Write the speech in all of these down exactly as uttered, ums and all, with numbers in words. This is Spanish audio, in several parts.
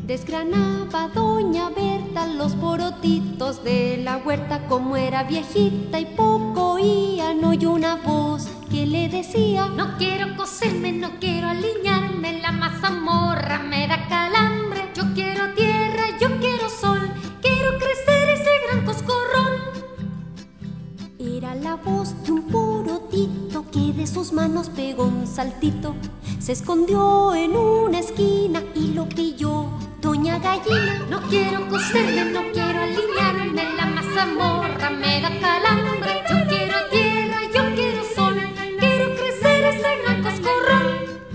Desgranaba doña Berta los porotitos de la huerta. Como era viejita y poco oía, no oyó una voz que le decía: no quiero coserme, no quiero alinearme, la mazamorra me da calambre. Yo quiero tierra, yo quiero sol, quiero crecer ese gran coscorrón. Era la voz de un porotito que de sus manos pegó un saltito. Se escondió en una esquina y lo pilló doña Gallina. No quiero coserme, no quiero alinearme, la mazamorra me da calambre. Yo quiero tierra, yo quiero sol, quiero crecer ese gran coscorrón.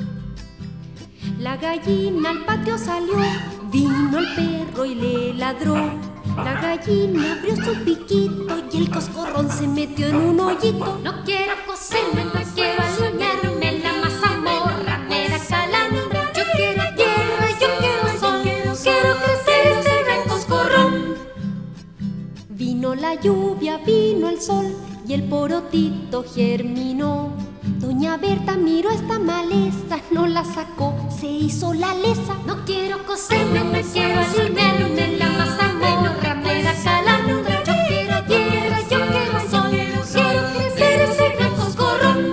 La gallina al patio salió, vino el perro y le ladró. La gallina abrió su piquito y el coscorrón se metió en un hoyito. No quiero coserme, no quiero alinearme, la mazamorra me da calambre. Yo quiero tierra, yo quiero sol, quiero crecer ese gran coscorrón. Vino la lluvia, vino el sol y el porotito germinó. Doña Berta miró esta maleza, no la sacó, se hizo la lesa. No quiero coserme, no quiero alinearme, la mazamorra me da calambre. Yo quiero tierra, yo quiero sol, quiero crecer ese gran coscorrón.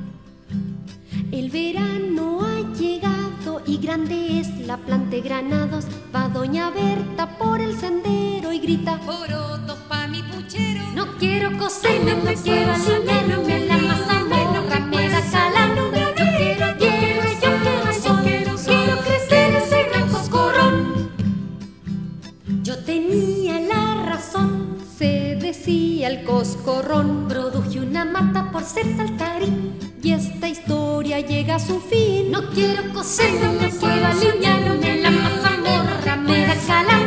El verano ha llegado y grande es la planta de granados. Va doña Berta por el sendero y grita: porotos pa' mi puchero. No quiero coserme, no quiero alinearme, la mazamorra me da calambre. Yo quiero tierra, yo quiero sol, quiero crecer ese gran coscorrón. Yo tenía la razón, se decía el coscorrón. Produje una mata por ser saltarín y esta historia llega a su fin. No quiero coserme, no quiero alinearme, la mazamorra me da calambre.